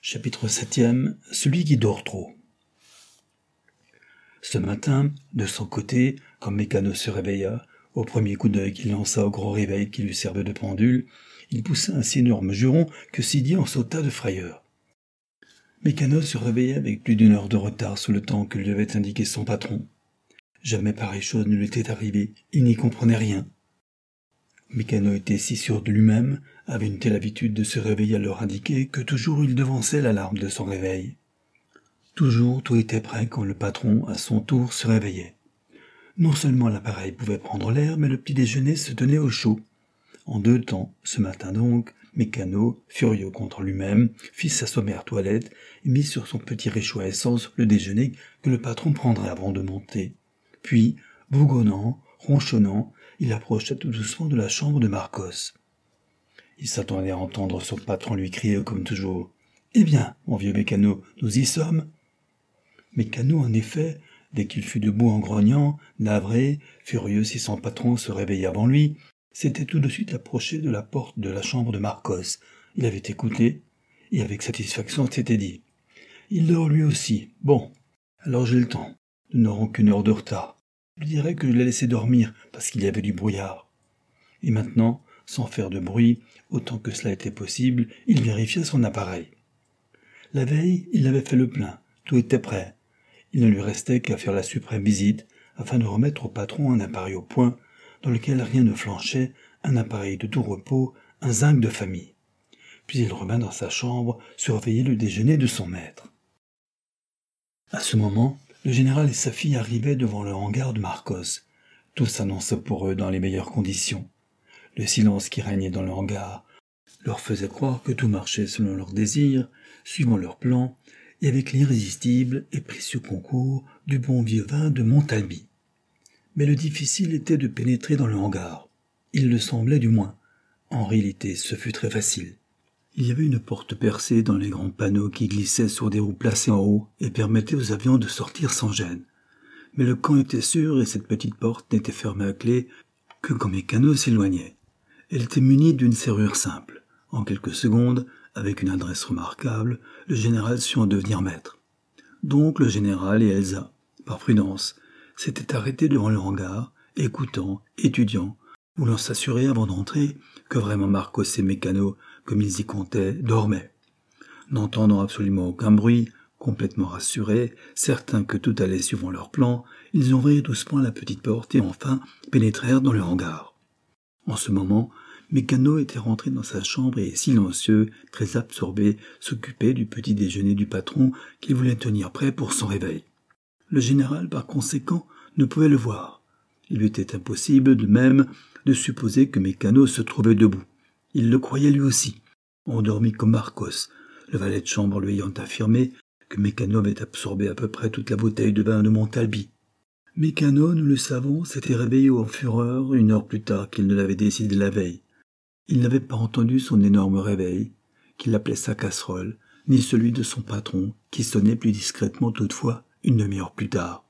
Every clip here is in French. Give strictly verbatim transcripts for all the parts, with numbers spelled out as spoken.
Chapitre septième. Celui qui dort trop. Ce matin, de son côté, quand Mécano se réveilla, au premier coup d'œil qu'il lança au gros réveil qui lui servait de pendule, il poussa un si énorme juron que Sidi en sauta de frayeur. Mécano se réveillait avec plus d'une heure de retard sur le temps que lui avait indiqué son patron. Jamais pareille chose ne lui était arrivée, il n'y comprenait rien. Mécano était si sûr de lui-même, avait une telle habitude de se réveiller à l'heure indiquée, que toujours il devançait l'alarme de son réveil. Toujours tout était prêt quand le patron, à son tour, se réveillait. Non seulement l'appareil pouvait prendre l'air, mais le petit déjeuner se tenait au chaud. En deux temps, ce matin donc, Mécano, furieux contre lui-même, fit sa sommaire toilette et mit sur son petit réchaud à essence le déjeuner que le patron prendrait avant de monter. Puis, bougonnant, ronchonnant, il approcha tout doucement de la chambre de Marcos. Il s'attendait à entendre son patron lui crier comme toujours « Eh bien, mon vieux Mécano, nous y sommes !» Mécano, en effet, dès qu'il fut debout en grognant, navré, furieux si son patron se réveillait avant lui, s'était tout de suite approché de la porte de la chambre de Marcos. Il avait écouté, et avec satisfaction s'était dit « Il dort lui aussi. Bon, alors j'ai le temps. Nous n'aurons qu'une heure de retard. Je dirais que je l'ai laissé dormir parce qu'il y avait du brouillard. » Et maintenant, sans faire de bruit, autant que cela était possible, il vérifia son appareil. La veille, il avait fait le plein, tout était prêt. Il ne lui restait qu'à faire la suprême visite, afin de remettre au patron un appareil au point, dans lequel rien ne flanchait, un appareil de tout repos, un zinc de famille. Puis il revint dans sa chambre, surveiller le déjeuner de son maître. À ce moment, le général et sa fille arrivaient devant le hangar de Marcos. Tout s'annonçait pour eux dans les meilleures conditions. Le silence qui régnait dans le hangar leur faisait croire que tout marchait selon leurs désirs, suivant leurs plans, et avec l'irrésistible et précieux concours du bon vieux vin de Montalbi. Mais le difficile était de pénétrer dans le hangar. Il le semblait du moins. En réalité, ce fut très facile. Il y avait une porte percée dans les grands panneaux qui glissaient sur des roues placées en haut et permettaient aux avions de sortir sans gêne. Mais le camp était sûr et cette petite porte n'était fermée à clé que quand Mécano s'éloignait. Elle était munie d'une serrure simple. En quelques secondes, avec une adresse remarquable, le général sut en devenir maître. Donc le général et Elsa, par prudence, s'étaient arrêtés devant le hangar, écoutant, étudiant, voulant s'assurer avant d'entrer que vraiment Marcos et Mécano, comme ils y comptaient, dormaient. N'entendant absolument aucun bruit, complètement rassurés, certains que tout allait suivant leur plan, ils ouvrirent doucement la petite porte et enfin pénétrèrent dans le hangar. En ce moment, Mécano était rentré dans sa chambre et, silencieux, très absorbé, s'occupait du petit déjeuner du patron qu'il voulait tenir prêt pour son réveil. Le général, par conséquent, ne pouvait le voir. Il lui était impossible, de même, de supposer que Mécano se trouvait debout. Il le croyait lui aussi, endormi comme Marcos, le valet de chambre lui ayant affirmé que Mécano avait absorbé à peu près toute la bouteille de vin de Montalbi. Mécano, nous le savons, s'était réveillé en fureur une heure plus tard qu'il ne l'avait décidé la veille. Il n'avait pas entendu son énorme réveil, qu'il appelait sa casserole, ni celui de son patron, qui sonnait plus discrètement toutefois une demi-heure plus tard.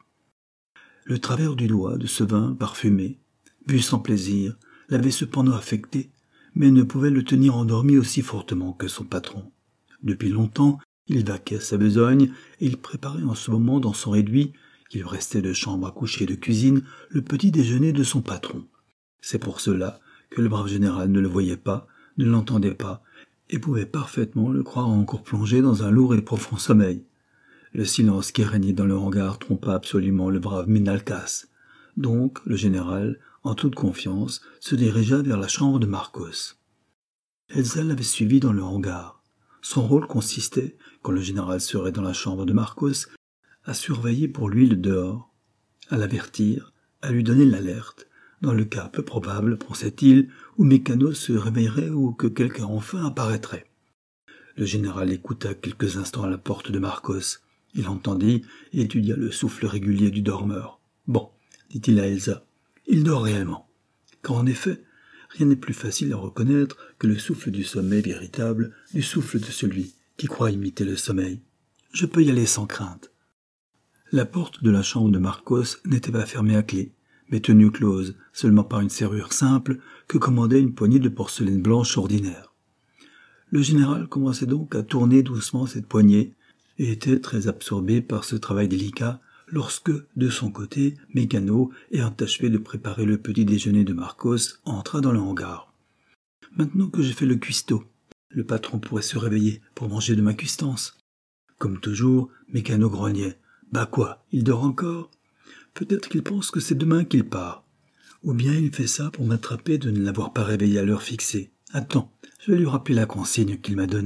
Le travers du doigt de ce vin parfumé, bu sans plaisir, l'avait cependant affecté, mais ne pouvait le tenir endormi aussi fortement que son patron. Depuis longtemps, il vaquait à sa besogne, et il préparait en ce moment dans son réduit, qui lui restait de chambre à coucher et de cuisine, le petit déjeuner de son patron. C'est pour cela que le brave général ne le voyait pas, ne l'entendait pas, et pouvait parfaitement le croire encore plongé dans un lourd et profond sommeil. Le silence qui régnait dans le hangar trompa absolument le brave Menalcas. Donc, le général, en toute confiance, se dirigea vers la chambre de Marcos. Elsa l'avait suivi dans le hangar. Son rôle consistait, quand le général serait dans la chambre de Marcos, à surveiller pour lui le dehors, à l'avertir, à lui donner l'alerte, dans le cas peu probable, pensait-il, où Mécano se réveillerait ou que quelqu'un enfin apparaîtrait. Le général écouta quelques instants à la porte de Marcos. Il entendit et étudia le souffle régulier du dormeur. « Bon, dit-il à Elsa, il dort réellement. » Car en effet, rien n'est plus facile à reconnaître que le souffle du sommeil véritable, du souffle de celui qui croit imiter le sommeil. Je peux y aller sans crainte. La porte de la chambre de Marcos n'était pas fermée à clé, mais tenue close seulement par une serrure simple que commandait une poignée de porcelaine blanche ordinaire. Le général commençait donc à tourner doucement cette poignée et était très absorbé par ce travail délicat lorsque, de son côté, Mécano, ayant achevé de préparer le petit déjeuner de Marcos, entra dans le hangar. « Maintenant que j'ai fait le cuistot, le patron pourrait se réveiller pour manger de ma cuistance. » Comme toujours, Mécano grognait. « Bah quoi, il dort encore ? Peut-être qu'il pense que c'est demain qu'il part. Ou bien il fait ça pour m'attraper de ne l'avoir pas réveillé à l'heure fixée. Attends, je vais lui rappeler la consigne qu'il m'a donnée. »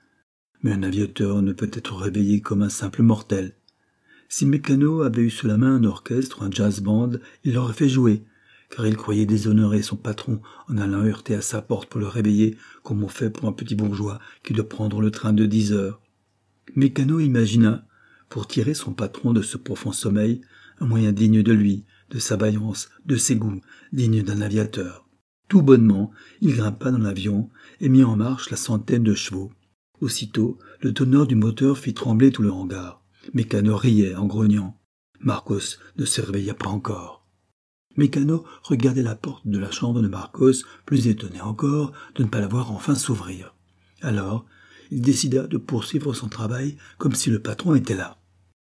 Mais un aviateur ne peut être réveillé comme un simple mortel. Si Mécano avait eu sous la main un orchestre ou un jazz band, il l'aurait fait jouer, car il croyait déshonorer son patron en allant heurter à sa porte pour le réveiller, comme on fait pour un petit bourgeois qui doit prendre le train de dix heures. Mécano imagina, pour tirer son patron de ce profond sommeil, un moyen digne de lui, de sa vaillance, de ses goûts, digne d'un aviateur. Tout bonnement, il grimpa dans l'avion et mit en marche la centaine de chevaux. Aussitôt, le tonnerre du moteur fit trembler tout le hangar. Mécano riait en grognant. Marcos ne se réveilla pas encore. Mécano regardait la porte de la chambre de Marcos, plus étonné encore de ne pas la voir enfin s'ouvrir. Alors, il décida de poursuivre son travail comme si le patron était là.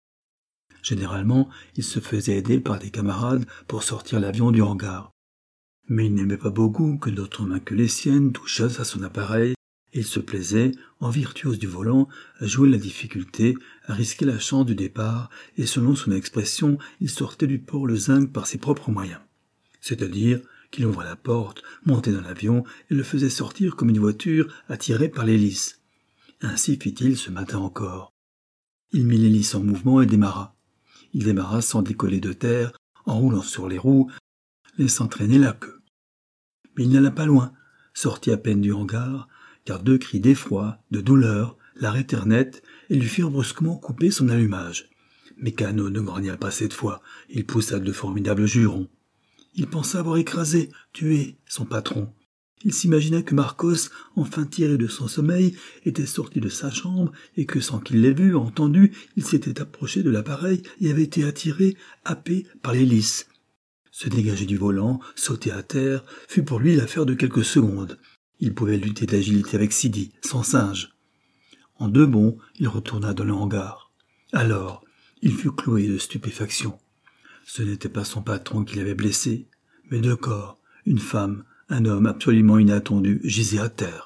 Généralement, il se faisait aider par des camarades pour sortir l'avion du hangar. Mais il n'aimait pas beaucoup que d'autres mains que les siennes touchassent à son appareil, et il se plaisait, en virtuose du volant, à jouer la difficulté, à risquer la chance du départ, et selon son expression, il sortait du port le zinc par ses propres moyens. C'est-à-dire qu'il ouvrait la porte, montait dans l'avion, et le faisait sortir comme une voiture attirée par l'hélice. Ainsi fit-il ce matin encore. Il mit l'hélice en mouvement et démarra. Il démarra sans décoller de terre, en roulant sur les roues, laissant traîner la queue. Mais il n'alla pas loin, sortit à peine du hangar, car deux cris d'effroi, de douleur, l'arrêtèrent net et lui firent brusquement couper son allumage. Mécano ne grogna pas cette fois, il poussa de formidables jurons. Il pensa avoir écrasé, tué son patron. Il s'imagina que Marcos, enfin tiré de son sommeil, était sorti de sa chambre et que, sans qu'il l'ait vu, entendu, il s'était approché de l'appareil et avait été attiré, happé par l'hélice. Se dégager du volant, sauter à terre, fut pour lui l'affaire de quelques secondes. Il pouvait lutter d'agilité avec Sidi, son singe. En deux bonds, il retourna dans le hangar. Alors, il fut cloué de stupéfaction. Ce n'était pas son patron qui l'avait blessé, mais deux corps, une femme, un homme absolument inattendu, gisait à terre.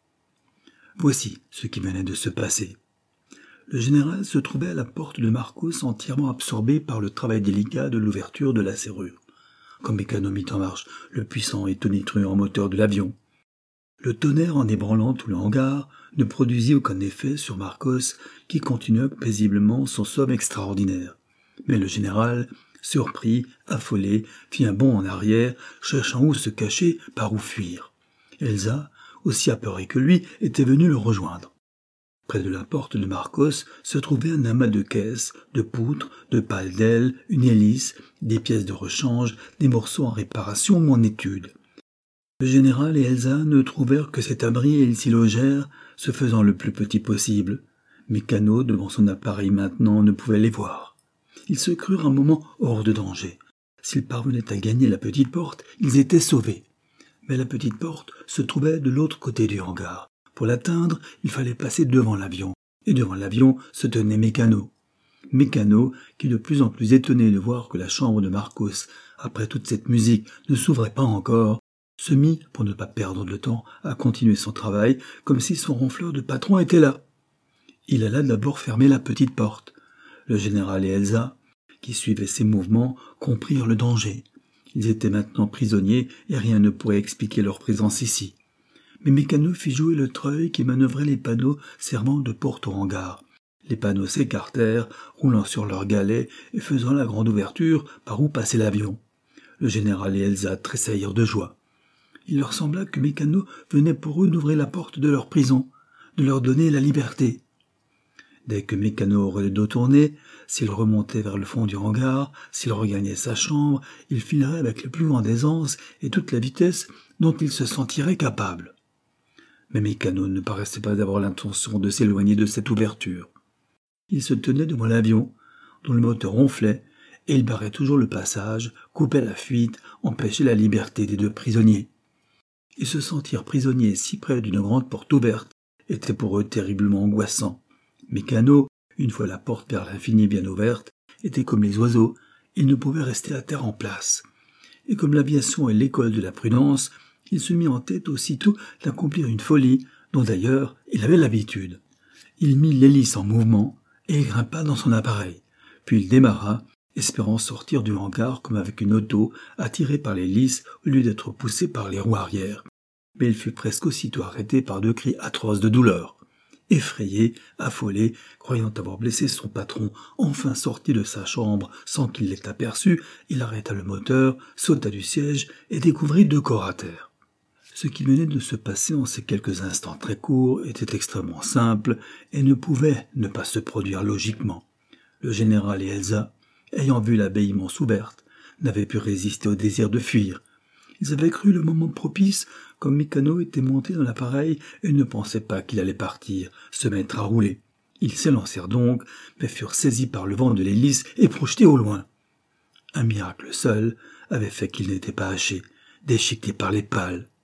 Voici ce qui venait de se passer. Le général se trouvait à la porte de Marcos, entièrement absorbé par le travail délicat de l'ouverture de la serrure. Comme Mécano mit en marche le puissant et tonitruant moteur de l'avion. Le tonnerre, en ébranlant tout le hangar, ne produisit aucun effet sur Marcos, qui continua paisiblement son somme extraordinaire. Mais le général, surpris, affolé, fit un bond en arrière, cherchant où se cacher, par où fuir. Elsa, aussi apeurée que lui, était venue le rejoindre. Près de la porte de Marcos se trouvait un amas de caisses, de poutres, de pales d'ailes, une hélice, des pièces de rechange, des morceaux en réparation ou en étude. Le général et Elsa ne trouvèrent que cet abri et ils s'y logèrent, se faisant le plus petit possible. Mécano, devant son appareil maintenant, ne pouvait les voir. Ils se crurent un moment hors de danger. S'ils parvenaient à gagner la petite porte, ils étaient sauvés. Mais la petite porte se trouvait de l'autre côté du hangar. Pour l'atteindre, il fallait passer devant l'avion. Et devant l'avion se tenait Mécano. Mécano, qui de plus en plus étonné de voir que la chambre de Marcos, après toute cette musique, ne s'ouvrait pas encore, se mit, pour ne pas perdre de temps, à continuer son travail, comme si son ronfleur de patron était là. Il alla d'abord fermer la petite porte. Le général et Elsa, qui suivaient ses mouvements, comprirent le danger. Ils étaient maintenant prisonniers et rien ne pourrait expliquer leur présence ici. Mais Mécano fit jouer le treuil qui manœuvrait les panneaux servant de porte au hangar. Les panneaux s'écartèrent, roulant sur leurs galets et faisant la grande ouverture par où passait l'avion. Le général et Elsa tressaillirent de joie. Il leur sembla que Mécano venait pour eux d'ouvrir la porte de leur prison, de leur donner la liberté. Dès que Mécano aurait le dos tourné, s'il remontait vers le fond du hangar, s'il regagnait sa chambre, il filerait avec la plus grande aisance et toute la vitesse dont il se sentirait capable. Mais Mécano ne paraissait pas avoir l'intention de s'éloigner de cette ouverture. Il se tenait devant l'avion, dont le moteur ronflait, et il barrait toujours le passage, coupait la fuite, empêchait la liberté des deux prisonniers. Ils se sentirent prisonniers si près d'une grande porte ouverte était pour eux terriblement angoissant. Mécano, une fois la porte vers l'infini bien ouverte, était comme les oiseaux, il ne pouvait rester à terre en place. Et comme l'aviation est l'école de la prudence, il se mit en tête aussitôt d'accomplir une folie, dont d'ailleurs il avait l'habitude. Il mit l'hélice en mouvement, et il grimpa dans son appareil. Puis il démarra, espérant sortir du hangar comme avec une auto, attiré par l'hélice au lieu d'être poussé par les roues arrière. Mais il fut presque aussitôt arrêté par deux cris atroces de douleur. Effrayé, affolé, croyant avoir blessé son patron, enfin sorti de sa chambre sans qu'il l'ait aperçu, il arrêta le moteur, sauta du siège et découvrit deux corps à terre. Ce qui venait de se passer en ces quelques instants très courts était extrêmement simple et ne pouvait ne pas se produire logiquement. Le général et Elsa, ayant vu la baie immense ouverte, n'avaient pu résister au désir de fuir. Ils avaient cru le moment propice, comme Mécano était monté dans l'appareil et ne pensait pas qu'il allait partir, se mettre à rouler. Ils s'élancèrent donc, mais furent saisis par le vent de l'hélice et projetés au loin. Un miracle seul avait fait qu'ils n'étaient pas hachés, déchiquetés par les pales.